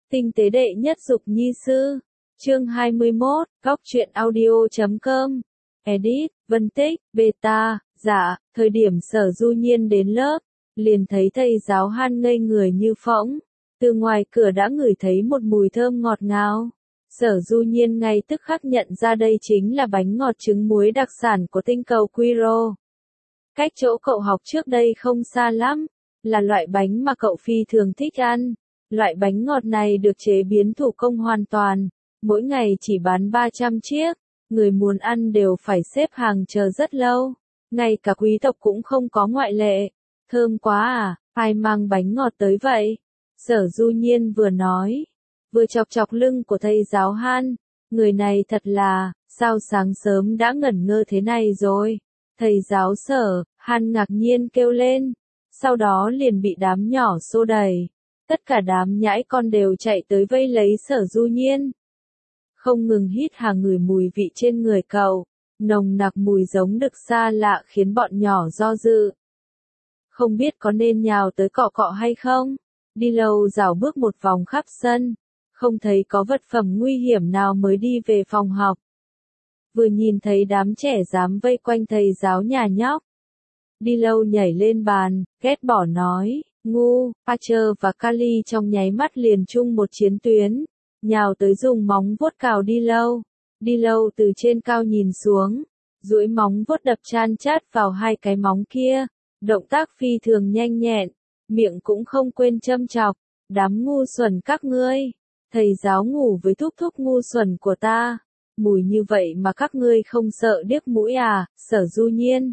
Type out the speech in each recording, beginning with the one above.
Tinh tế đệ nhất dục nhi sư. Chương 21, Góc truyện audio.com. Edit, Vân Tích, Beta, dạ, thời điểm Sở Du Nhiên đến lớp, liền thấy thầy giáo Han ngây người như phỗng, từ ngoài cửa đã ngửi thấy một mùi thơm ngọt ngào. Sở Du Nhiên ngay tức khắc nhận ra đây chính là bánh ngọt trứng muối đặc sản của tinh cầu Quiro. Cách chỗ cậu học trước đây không xa lắm, là loại bánh mà cậu phi thường thích ăn. Loại bánh ngọt này được chế biến thủ công hoàn toàn, mỗi ngày chỉ bán 300 chiếc, người muốn ăn đều phải xếp hàng chờ rất lâu, ngay cả quý tộc cũng không có ngoại lệ. Thơm quá à, ai mang bánh ngọt tới vậy? Sở Du Nhiên vừa nói, vừa chọc chọc lưng của thầy giáo Han, người này thật là, sao sáng sớm đã ngẩn ngơ thế này rồi? Thầy giáo Sở, Han ngạc nhiên kêu lên, sau đó liền bị đám nhỏ xô đẩy. Tất cả đám nhãi con đều chạy tới vây lấy Sở Du Nhiên. Không ngừng hít hà ngửi mùi vị trên người cậu, nồng nặc mùi giống đực xa lạ khiến bọn nhỏ do dự. Không biết có nên nhào tới cọ cọ hay không? Đi lâu dạo bước một vòng khắp sân, không thấy có vật phẩm nguy hiểm nào mới đi về phòng học. Vừa nhìn thấy đám trẻ dám vây quanh thầy giáo nhà nhóc. Đi lâu nhảy lên bàn, ghét bỏ nói. Ngu, Archer và Kali trong nháy mắt liền chung một chiến tuyến, nhào tới dùng móng vuốt cào Đi lâu. Đi lâu từ trên cao nhìn xuống, duỗi móng vuốt đập chan chát vào hai cái móng kia, động tác phi thường nhanh nhẹn, miệng cũng không quên châm chọc, đám ngu xuẩn các ngươi, thầy giáo ngủ với thúc thúc ngu xuẩn của ta, mùi như vậy mà các ngươi không sợ điếc mũi à? Sở Du Nhiên.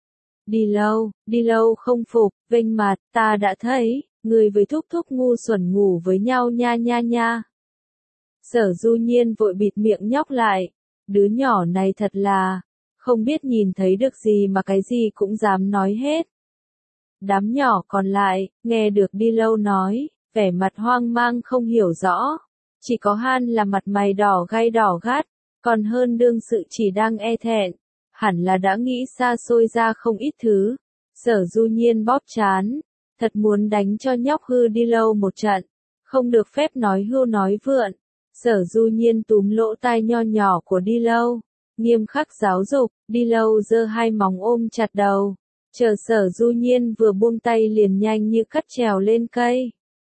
Đi lâu không phục, vênh mặt, ta đã thấy, người với thúc thúc ngu xuẩn ngủ với nhau nha nha nha. Sở Du Nhiên vội bịt miệng nhóc lại, đứa nhỏ này thật là, không biết nhìn thấy được gì mà cái gì cũng dám nói hết. Đám nhỏ còn lại, nghe được Đi lâu nói, vẻ mặt hoang mang không hiểu rõ, chỉ có Han là mặt mày đỏ gay đỏ gắt, còn hơn đương sự chỉ đang e thẹn. Hẳn là đã nghĩ xa xôi ra không ít thứ. Sở Du Nhiên bóp trán, thật muốn đánh cho nhóc hư Đi lâu một trận, không được phép nói hưu nói vượn. Sở Du Nhiên túm lỗ tai nho nhỏ của Đi lâu, nghiêm khắc giáo dục. Đi lâu giơ hai móng ôm chặt đầu, chờ Sở Du Nhiên vừa buông tay liền nhanh như cắt trèo lên cây.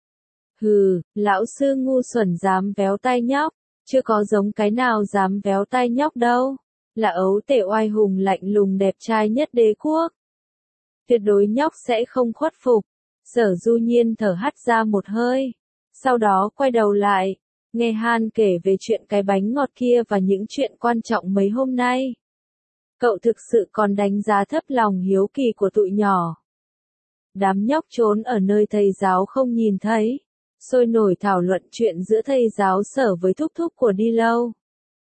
Hừ, lão sư ngu xuẩn dám véo tay nhóc, chưa có giống cái nào dám véo tay nhóc đâu. Là ấu tể oai hùng lạnh lùng đẹp trai nhất đế quốc. Tuyệt đối nhóc sẽ không khuất phục. Sở Du Nhiên thở hắt ra một hơi, sau đó quay đầu lại, nghe Han kể về chuyện cái bánh ngọt kia và những chuyện quan trọng mấy hôm nay. Cậu thực sự còn đánh giá thấp lòng hiếu kỳ của tụi nhỏ. Đám nhóc trốn ở nơi thầy giáo không nhìn thấy, sôi nổi thảo luận chuyện giữa thầy giáo Sở với thúc thúc của Đi lâu.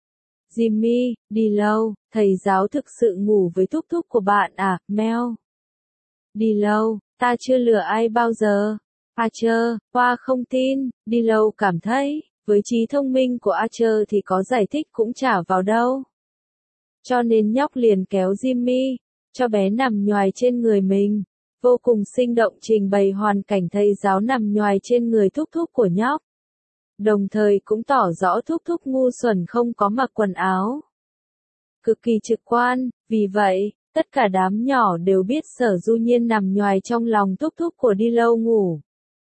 Jimmy, Đi lâu, thầy giáo thực sự ngủ với thúc thúc của bạn à? Mel. Đi lâu, ta chưa lừa ai bao giờ. Archer, Hoa không tin. Đi lâu cảm thấy, với trí thông minh của Archer thì có giải thích cũng chả vào đâu. Cho nên nhóc liền kéo Jimmy, cho bé nằm nhoài trên người mình, vô cùng sinh động trình bày hoàn cảnh thầy giáo nằm nhoài trên người thúc thúc của nhóc. Đồng thời cũng tỏ rõ thúc thúc ngu xuẩn không có mặc quần áo. Cực kỳ trực quan, vì vậy, tất cả đám nhỏ đều biết Sở Du Nhiên nằm nhoài trong lòng thúc thúc của Đi lâu ngủ.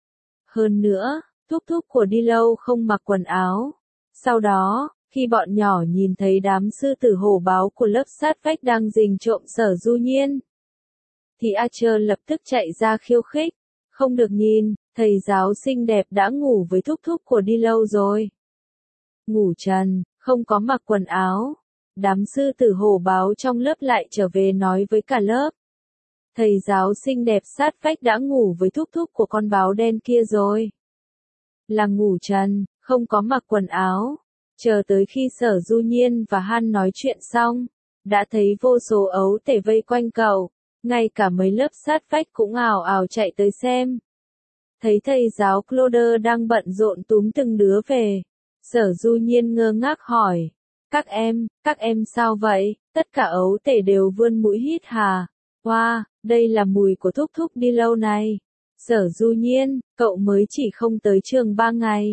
Hơn nữa, thúc thúc của Đi lâu không mặc quần áo. Sau đó, khi bọn nhỏ nhìn thấy đám sư tử hổ báo của lớp sát vách đang rình trộm Sở Du Nhiên, thì Archer lập tức chạy ra khiêu khích. Không được nhìn, thầy giáo xinh đẹp đã ngủ với thúc thúc của Đi lâu rồi. Ngủ trần, không có mặc quần áo. Đám sư tử hổ báo trong lớp lại trở về nói với cả lớp. Thầy giáo xinh đẹp sát vách đã ngủ với thúc thúc của con báo đen kia rồi. Là ngủ trần, không có mặc quần áo. Chờ tới khi Sở Du Nhiên và Han nói chuyện xong, đã thấy vô số ấu tể vây quanh cậu. Ngay cả mấy lớp sát vách cũng ào ào chạy tới xem. Thấy thầy giáo Claude đang bận rộn túm từng đứa về, Sở Du Nhiên ngơ ngác hỏi, các em sao vậy? Tất cả ấu tể đều vươn mũi hít hà. Wow, đây là mùi của thúc thúc Đi lâu này. Sở Du Nhiên, cậu mới chỉ không tới trường 3 ngày,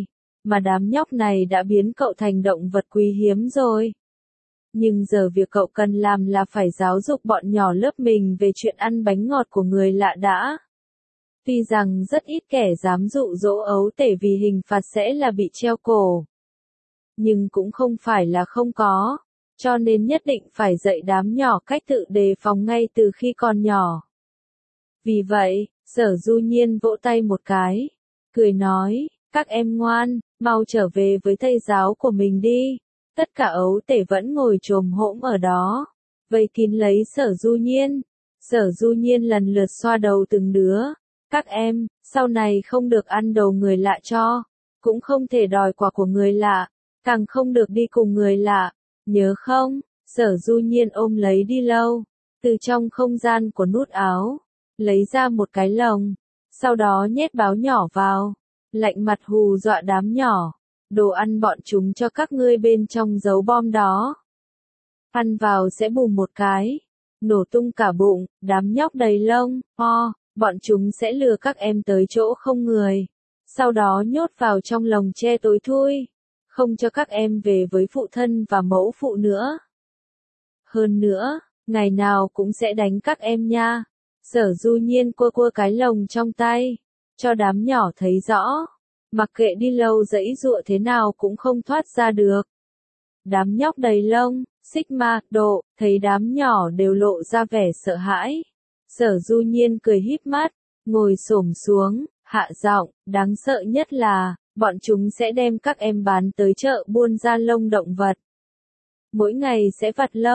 mà đám nhóc này đã biến cậu thành động vật quý hiếm rồi. Nhưng giờ việc cậu cần làm là phải giáo dục bọn nhỏ lớp mình về chuyện ăn bánh ngọt của người lạ đã. Tuy rằng rất ít kẻ dám dụ dỗ ấu tể vì hình phạt sẽ là bị treo cổ. Nhưng cũng không phải là không có, cho nên nhất định phải dạy đám nhỏ cách tự đề phòng ngay từ khi còn nhỏ. Vì vậy, Sở Du Nhiên vỗ tay một cái, cười nói, các em ngoan, mau trở về với thầy giáo của mình đi. Tất cả ấu tể vẫn ngồi chồm hổm ở đó, vây kín lấy Sở Du Nhiên. Sở Du Nhiên lần lượt xoa đầu từng đứa. Các em, sau này không được ăn đầu người lạ cho, cũng không thể đòi quà của người lạ, càng không được đi cùng người lạ, nhớ không? Sở Du Nhiên ôm lấy đi lâu, từ trong không gian của nút áo, lấy ra một cái lồng, sau đó nhét báo nhỏ vào, lạnh mặt hù dọa đám nhỏ, đồ ăn bọn chúng cho các ngươi bên trong giấu bom đó. Ăn vào sẽ bùm một cái, nổ tung cả bụng, đám nhóc đầy lông, bọn chúng sẽ lừa các em tới chỗ không người, sau đó nhốt vào trong lồng tre tối thui, không cho các em về với phụ thân và mẫu phụ nữa. Hơn nữa, ngày nào cũng sẽ đánh các em nha. Sở Du Nhiên cua cua cái lồng trong tay, cho đám nhỏ thấy rõ, mặc kệ đi lâu dãy dụa thế nào cũng không thoát ra được. Đám nhóc đầy lông, Sigma, Độ, thấy đám nhỏ đều lộ ra vẻ sợ hãi. Sở Du Nhiên cười híp mắt, ngồi xổm xuống, hạ giọng, đáng sợ nhất là, bọn chúng sẽ đem các em bán tới chợ buôn da lông động vật. Mỗi ngày sẽ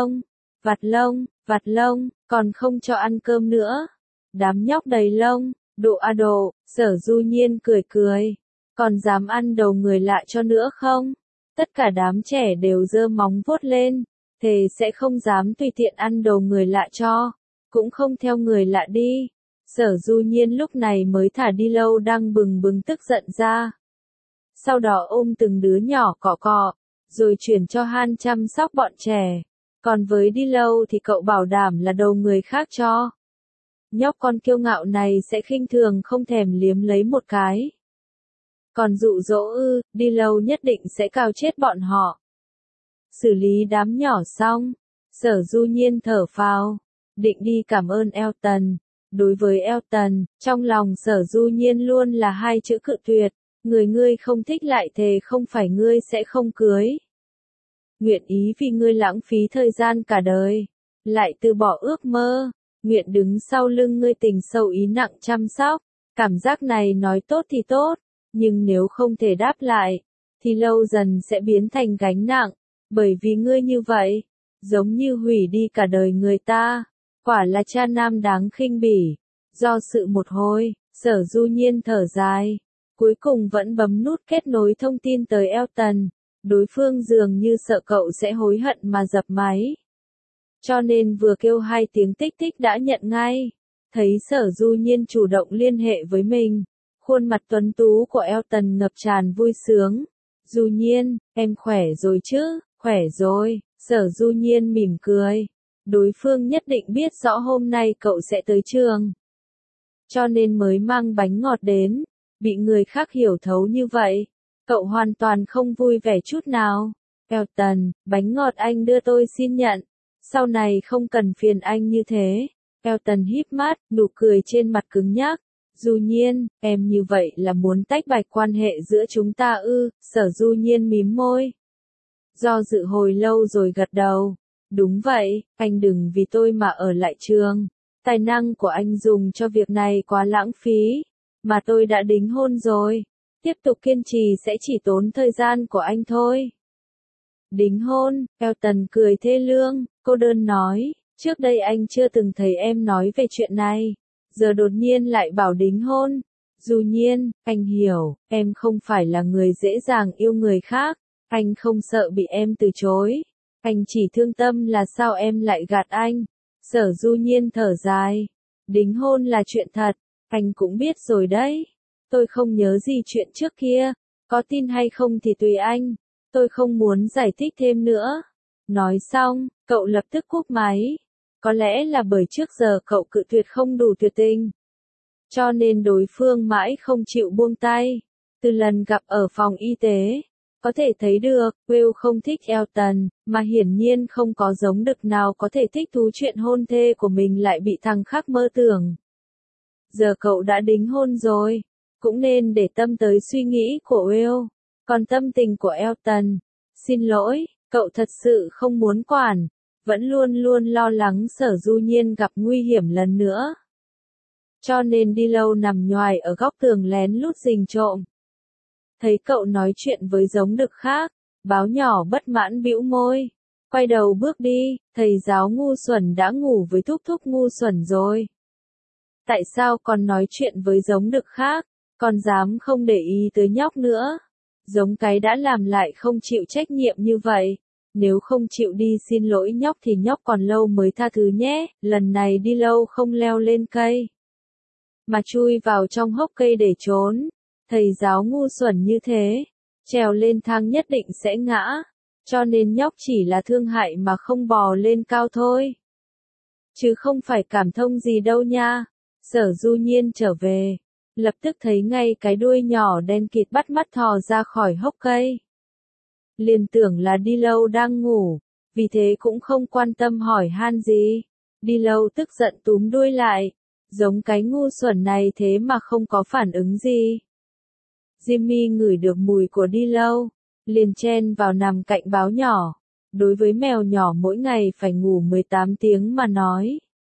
vặt lông, còn không cho ăn cơm nữa. Đám nhóc đầy lông, Độ a độ, Sở Du Nhiên cười cười, còn dám ăn đầu người lạ cho nữa không? Tất cả đám trẻ đều giơ móng vuốt lên, thề sẽ không dám tùy tiện ăn đầu người lạ cho, cũng không theo người lạ đi. Sở Du Nhiên lúc này mới thả đi lâu đang bừng bừng tức giận ra. Sau đó ôm từng đứa nhỏ cọ cọ, rồi chuyển cho Han chăm sóc bọn trẻ. Còn với đi lâu thì cậu bảo đảm là đầu người khác cho. Nhóc con kiêu ngạo này sẽ khinh thường không thèm liếm lấy một cái. Còn dụ dỗ đi lâu nhất định sẽ cào chết bọn họ. Xử lý đám nhỏ xong, Sở Du Nhiên thở phào, định đi cảm ơn Elton. Đối với Elton, trong lòng Sở Du Nhiên luôn là hai chữ cự tuyệt, người ngươi không thích lại thề không phải ngươi sẽ không cưới. Nguyện ý vì ngươi lãng phí thời gian cả đời, lại từ bỏ ước mơ, nguyện đứng sau lưng ngươi tình sâu ý nặng chăm sóc. Cảm giác này nói tốt thì tốt, nhưng nếu không thể đáp lại, thì lâu dần sẽ biến thành gánh nặng, bởi vì ngươi như vậy, giống như hủy đi cả đời người ta, quả là cha nam đáng khinh bỉ. Do sự một hồi, Sở Du Nhiên thở dài, cuối cùng vẫn bấm nút kết nối thông tin tới Elton, đối phương dường như sợ cậu sẽ hối hận mà dập máy. Cho nên vừa kêu 2 tiếng tích tích đã nhận ngay, thấy Sở Du Nhiên chủ động liên hệ với mình. Khuôn mặt tuấn tú của Elton ngập tràn vui sướng. Du Nhiên, em khỏe rồi chứ? Khỏe rồi, Sở Du Nhiên mỉm cười. Đối phương nhất định biết rõ hôm nay cậu sẽ tới trường, cho nên mới mang bánh ngọt đến. Bị người khác hiểu thấu như vậy, cậu hoàn toàn không vui vẻ chút nào. Elton, bánh ngọt anh đưa tôi xin nhận. Sau này không cần phiền anh như thế. Elton híp mắt, nụ cười trên mặt cứng nhắc. Du Nhiên, em như vậy là muốn tách bạch quan hệ giữa chúng ta ư? Sở Du Nhiên mím môi. Do dự hồi lâu rồi gật đầu. Đúng vậy, anh đừng vì tôi mà ở lại trường. Tài năng của anh dùng cho việc này quá lãng phí. Mà tôi đã đính hôn rồi. Tiếp tục kiên trì sẽ chỉ tốn thời gian của anh thôi. Đính hôn, Elton cười thê lương, cô đơn nói. Trước đây anh chưa từng thấy em nói về chuyện này. Giờ đột nhiên lại bảo đính hôn. Du Nhiên, anh hiểu, em không phải là người dễ dàng yêu người khác. Anh không sợ bị em từ chối. Anh chỉ thương tâm là sao em lại gạt anh. Sở Du Nhiên thở dài. Đính hôn là chuyện thật, anh cũng biết rồi đấy. Tôi không nhớ gì chuyện trước kia. Có tin hay không thì tùy anh. Tôi không muốn giải thích thêm nữa. Nói xong, cậu lập tức cúp máy. Có lẽ là bởi trước giờ cậu cự tuyệt không đủ tuyệt tình, cho nên đối phương mãi không chịu buông tay. Từ lần gặp ở phòng y tế, có thể thấy được, Will không thích Elton, mà hiển nhiên không có giống đực nào có thể thích thú chuyện hôn thê của mình lại bị thằng khác mơ tưởng. Giờ cậu đã đính hôn rồi, cũng nên để tâm tới suy nghĩ của Will. Còn tâm tình của Elton, xin lỗi, cậu thật sự không muốn quản, vẫn luôn luôn lo lắng Sở Du Nhiên gặp nguy hiểm lần nữa. Cho nên đi lâu nằm nhoài ở góc tường lén lút rình trộm. Thấy cậu nói chuyện với giống đực khác, báo nhỏ bất mãn bĩu môi. Quay đầu bước đi, thầy giáo ngu xuẩn đã ngủ với thúc thúc ngu xuẩn rồi. Tại sao còn nói chuyện với giống đực khác, còn dám không để ý tới nhóc nữa? Giống cái đã làm lại không chịu trách nhiệm như vậy. Nếu không chịu đi xin lỗi nhóc thì nhóc còn lâu mới tha thứ nhé, lần này đi lâu không leo lên cây, mà chui vào trong hốc cây để trốn. Thầy giáo ngu xuẩn như thế, trèo lên thang nhất định sẽ ngã, cho nên nhóc chỉ là thương hại mà không bò lên cao thôi. Chứ không phải cảm thông gì đâu nha. Sở Du Nhiên trở về, lập tức thấy ngay cái đuôi nhỏ đen kịt bắt mắt thò ra khỏi hốc cây. Liền tưởng là đi lâu đang ngủ, vì thế cũng không quan tâm hỏi han gì. Đi lâu tức giận túm đuôi lại, giống cái ngu xuẩn này thế mà không có phản ứng gì. Jimmy ngửi được mùi của đi lâu, liền chen vào nằm cạnh báo nhỏ. Đối với mèo nhỏ mỗi ngày phải ngủ 18 tiếng mà nói.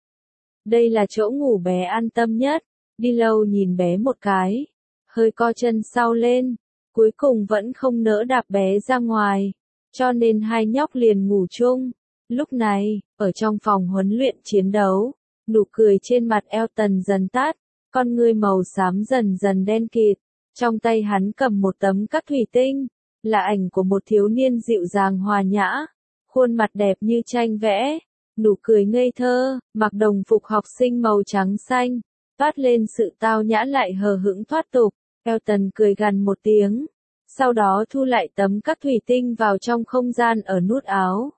Đây là chỗ ngủ bé an tâm nhất. Đi lâu nhìn bé một cái, hơi co chân sau lên, cuối cùng vẫn không nỡ đạp bé ra ngoài, cho nên hai nhóc liền ngủ chung. Lúc này, ở trong phòng huấn luyện chiến đấu, nụ cười trên mặt Elton dần tắt, con ngươi màu xám dần dần đen kịt, trong tay hắn cầm một tấm các thủy tinh, là ảnh của một thiếu niên dịu dàng hòa nhã, khuôn mặt đẹp như tranh vẽ, nụ cười ngây thơ, mặc đồng phục học sinh màu trắng xanh, toát lên sự tao nhã lại hờ hững thoát tục. Elton cười gằn một tiếng, sau đó thu lại tấm các thủy tinh vào trong không gian ở nút áo.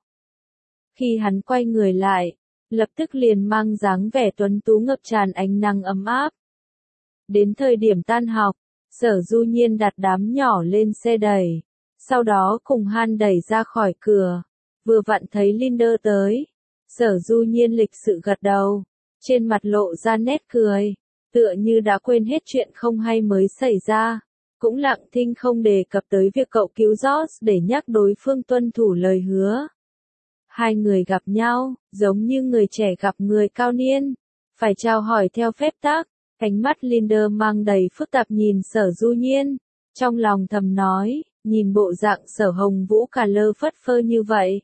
Khi hắn quay người lại, lập tức liền mang dáng vẻ tuấn tú ngập tràn ánh nắng ấm áp. Đến thời điểm tan học, Sở Du Nhiên đặt đám nhỏ lên xe đẩy, sau đó cùng Han đẩy ra khỏi cửa. Vừa vặn thấy Linder tới, Sở Du Nhiên lịch sự gật đầu, trên mặt lộ ra nét cười, tựa như đã quên hết chuyện không hay mới xảy ra, cũng lặng thinh không đề cập tới việc cậu cứu George để nhắc đối phương tuân thủ lời hứa. Hai người gặp nhau, giống như người trẻ gặp người cao niên, phải chào hỏi theo phép tắc. Ánh mắt Linder mang đầy phức tạp nhìn Sở Du Nhiên, trong lòng thầm nói, nhìn bộ dạng Sở Hồng Vũ cả lơ phất phơ như vậy.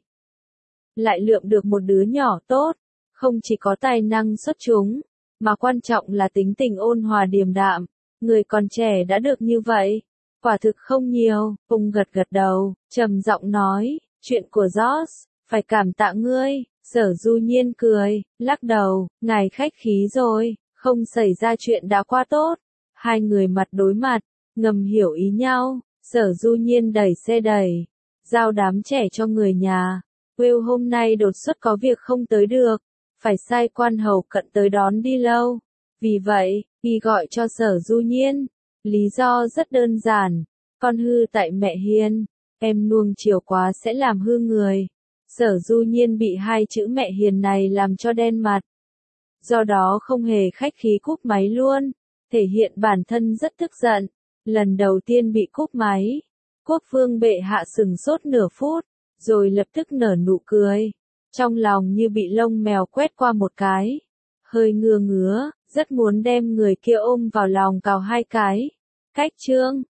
Lại lượm được một đứa nhỏ tốt, không chỉ có tài năng xuất chúng, mà quan trọng là tính tình ôn hòa điềm đạm, người còn trẻ đã được như vậy, quả thực không nhiều. Ông gật gật đầu, trầm giọng nói, chuyện của George, phải cảm tạ ngươi. Sở Du Nhiên cười, lắc đầu, ngài khách khí rồi. Không xảy ra chuyện đã quá tốt. Hai người mặt đối mặt, ngầm hiểu ý nhau. Sở Du Nhiên đẩy xe đẩy, giao đám trẻ cho người nhà. Will hôm nay đột xuất có việc không tới được, phải sai quan hầu cận tới đón đi lâu. Vì vậy, y gọi cho Sở Du Nhiên. Lý do rất đơn giản, con hư tại mẹ hiền, em nuông chiều quá sẽ làm hư người. Sở Du Nhiên bị hai chữ mẹ hiền này làm cho đen mặt. Do đó không hề khách khí cúp máy luôn, thể hiện bản thân rất tức giận. Lần đầu tiên bị cúp máy, quốc vương bệ hạ sừng sốt nửa phút, rồi lập tức nở nụ cười. Trong lòng như bị lông mèo quét qua một cái, hơi ngứa ngứa, rất muốn đem người kia ôm vào lòng cào hai cái. Cách chương